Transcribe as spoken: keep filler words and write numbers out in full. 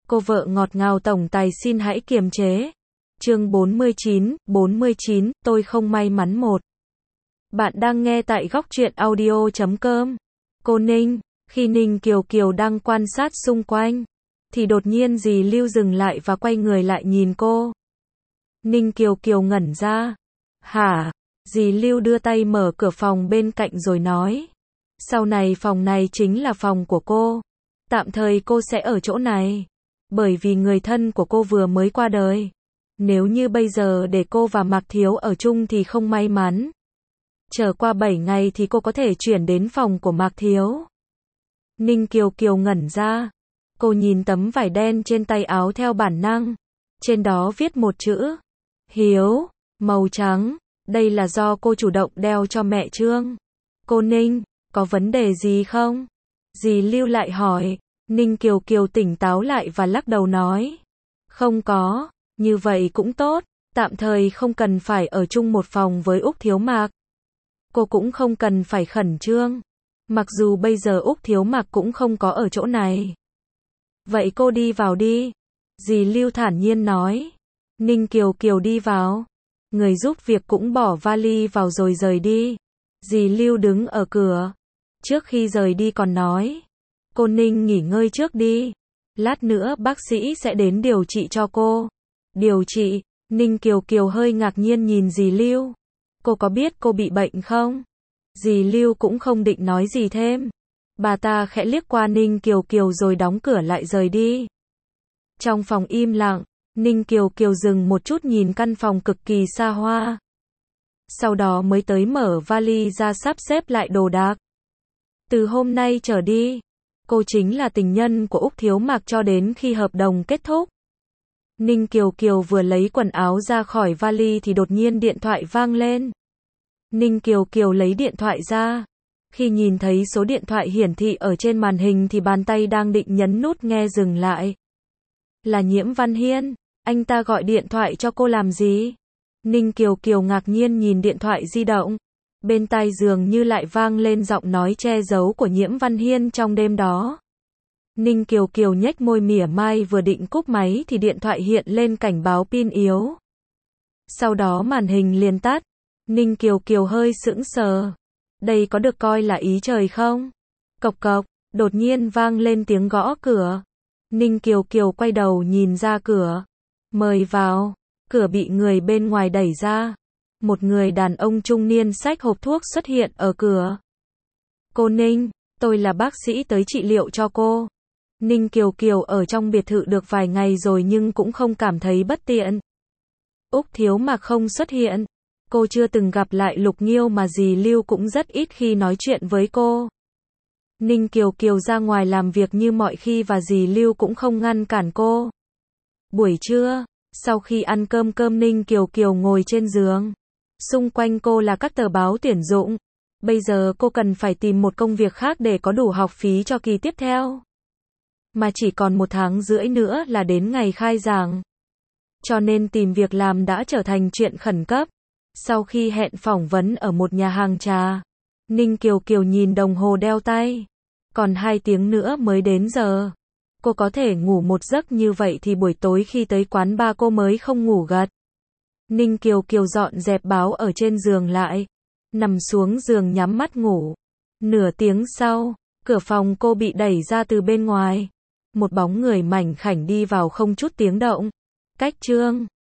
Cô vợ ngọt ngào tổng tài xin hãy kiềm chế. Chương bốn mươi chín, bốn mươi chín, tôi không may mắn một. Bạn đang nghe tại góc truyện audio chấm com. Cô Ninh, khi Ninh Kiều Kiều đang quan sát xung quanh, thì đột nhiên dì Lưu dừng lại và quay người lại nhìn cô. Ninh Kiều Kiều ngẩn ra. Hả? Dì Lưu đưa tay mở cửa phòng bên cạnh rồi nói. Sau này phòng này chính là phòng của cô. Tạm thời cô sẽ ở chỗ này. Bởi vì người thân của cô vừa mới qua đời. Nếu như bây giờ để cô và Mạc Thiếu ở chung thì không may mắn. Chờ qua bảy ngày thì cô có thể chuyển đến phòng của Mạc Thiếu. Ninh Kiều Kiều ngẩn ra. Cô nhìn tấm vải đen trên tay áo theo bản năng. Trên đó viết một chữ. Hiếu, màu trắng. Đây là do cô chủ động đeo cho mẹ Trương. Cô Ninh, có vấn đề gì không? Dì Lưu lại hỏi. Ninh Kiều Kiều tỉnh táo lại và lắc đầu nói. Không có, như vậy cũng tốt, tạm thời không cần phải ở chung một phòng với Úc Thiếu Mạc. Cô cũng không cần phải khẩn trương. Mặc dù bây giờ Úc Thiếu Mạc cũng không có ở chỗ này. Vậy cô đi vào đi. Dì Lưu thản nhiên nói. Ninh Kiều Kiều đi vào. Người giúp việc cũng bỏ vali vào rồi rời đi. Dì Lưu đứng ở cửa. Trước khi rời đi còn nói. Cô Ninh nghỉ ngơi trước đi. Lát nữa bác sĩ sẽ đến điều trị cho cô. Điều trị? Ninh Kiều Kiều hơi ngạc nhiên nhìn dì Lưu. Cô có biết cô bị bệnh không? Dì Lưu cũng không định nói gì thêm. Bà ta khẽ liếc qua Ninh Kiều Kiều rồi đóng cửa lại rời đi. Trong phòng im lặng, Ninh Kiều Kiều dừng một chút nhìn căn phòng cực kỳ xa hoa. Sau đó mới tới mở vali ra sắp xếp lại đồ đạc. Từ hôm nay trở đi, cô chính là tình nhân của Úc Thiếu Mạc cho đến khi hợp đồng kết thúc. Ninh Kiều Kiều vừa lấy quần áo ra khỏi vali thì đột nhiên điện thoại vang lên. Ninh Kiều Kiều lấy điện thoại ra. Khi nhìn thấy số điện thoại hiển thị ở trên màn hình thì bàn tay đang định nhấn nút nghe dừng lại. Là Nhiễm Văn Hiên, anh ta gọi điện thoại cho cô làm gì? Ninh Kiều Kiều ngạc nhiên nhìn điện thoại di động. Bên tai dường như lại vang lên giọng nói che giấu của Nhiễm Văn Hiên trong đêm đó. Ninh Kiều Kiều nhếch môi mỉa mai vừa định cúp máy thì điện thoại hiện lên cảnh báo pin yếu. Sau đó màn hình liền tắt. Ninh Kiều Kiều hơi sững sờ. Đây có được coi là ý trời không? Cộc cộc, đột nhiên vang lên tiếng gõ cửa. Ninh Kiều Kiều quay đầu nhìn ra cửa. Mời vào. Cửa bị người bên ngoài đẩy ra. Một người đàn ông trung niên xách hộp thuốc xuất hiện ở cửa. Cô Ninh, tôi là bác sĩ tới trị liệu cho cô. Ninh Kiều Kiều ở trong biệt thự được vài ngày rồi nhưng cũng không cảm thấy bất tiện. Úc Thiếu Mạc không xuất hiện. Cô chưa từng gặp lại Lục Nghiêu mà dì Lưu cũng rất ít khi nói chuyện với cô. Ninh Kiều Kiều ra ngoài làm việc như mọi khi và dì Lưu cũng không ngăn cản cô. Buổi trưa, sau khi ăn cơm cơm Ninh Kiều Kiều ngồi trên giường. Xung quanh cô là các tờ báo tuyển dụng. Bây giờ cô cần phải tìm một công việc khác để có đủ học phí cho kỳ tiếp theo. Mà chỉ còn một tháng rưỡi nữa là đến ngày khai giảng. Cho nên tìm việc làm đã trở thành chuyện khẩn cấp. Sau khi hẹn phỏng vấn ở một nhà hàng trà, Ninh Kiều Kiều nhìn đồng hồ đeo tay. Còn hai tiếng nữa mới đến giờ. Cô có thể ngủ một giấc như vậy thì buổi tối khi tới quán bar cô mới không ngủ gật. Ninh Kiều Kiều dọn dẹp báo ở trên giường lại. Nằm xuống giường nhắm mắt ngủ. Nửa tiếng sau, cửa phòng cô bị đẩy ra từ bên ngoài. Một bóng người mảnh khảnh đi vào không chút tiếng động. Cách Trương.